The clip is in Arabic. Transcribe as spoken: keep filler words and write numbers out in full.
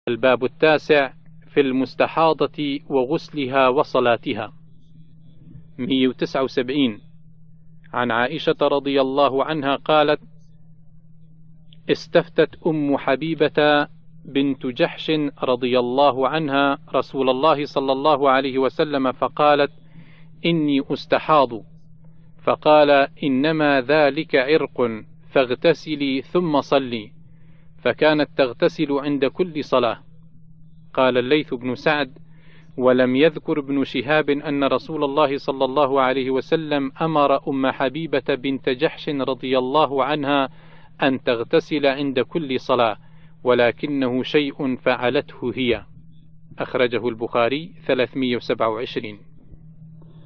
الباب التاسع في المستحاضة وغسلها وصلاتها. مئة وتسعة وسبعين عن عائشة رضي الله عنها قالت: استفتت أم حبيبة بنت جحش رضي الله عنها رسول الله صلى الله عليه وسلم فقالت: إني أستحاض، فقال: إنما ذلك عرق، فاغتسلي ثم صلي، فكانت تغتسل عند كل صلاة. قال الليث بن سعد: ولم يذكر ابن شهاب أن رسول الله صلى الله عليه وسلم أمر أم حبيبة بنت جحش رضي الله عنها أن تغتسل عند كل صلاة، ولكنه شيء فعلته هي. أخرجه البخاري ثلاثمئة وسبعة وعشرين.